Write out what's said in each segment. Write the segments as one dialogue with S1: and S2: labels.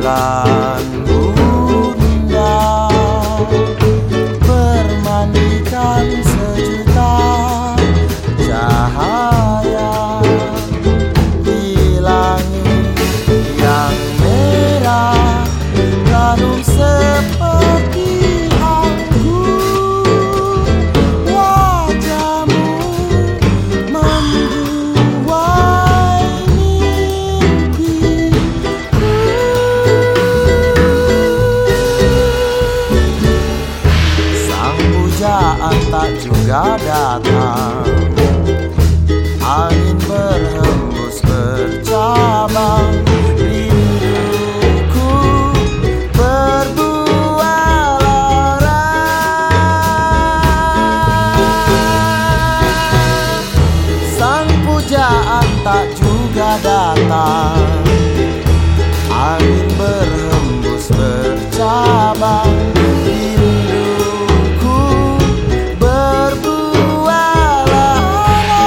S1: bulan bunda, bermandikan sejuta cahaya di langit yang merah, ranum seperti anggur. Wajahmu membuai mimpiku. Sang pujaan tak juga datang, angin berhembus bercabang, rinduku berbuah lara. Sang pujaan tak juga datang, angin berhembus bercabang, rinduku berbuah lara.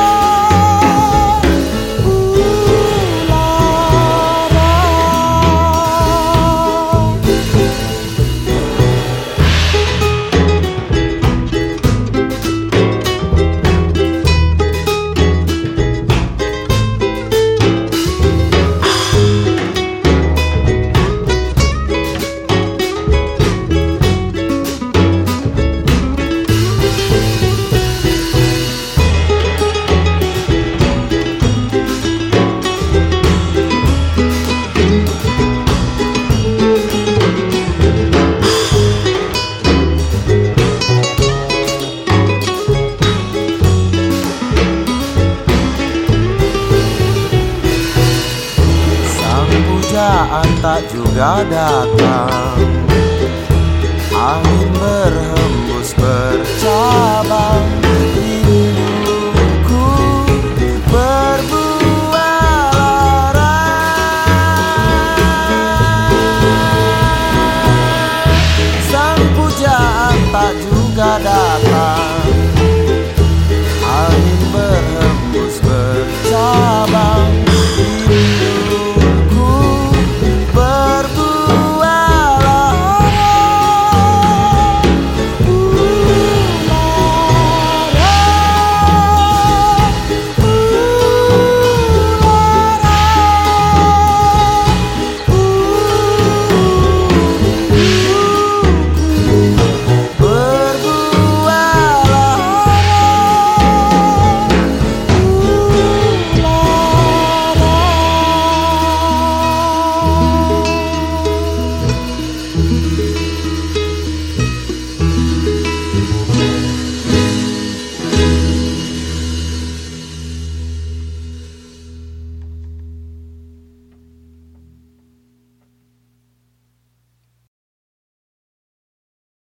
S1: Pujaan tak juga datang, angin berhembus bercabang,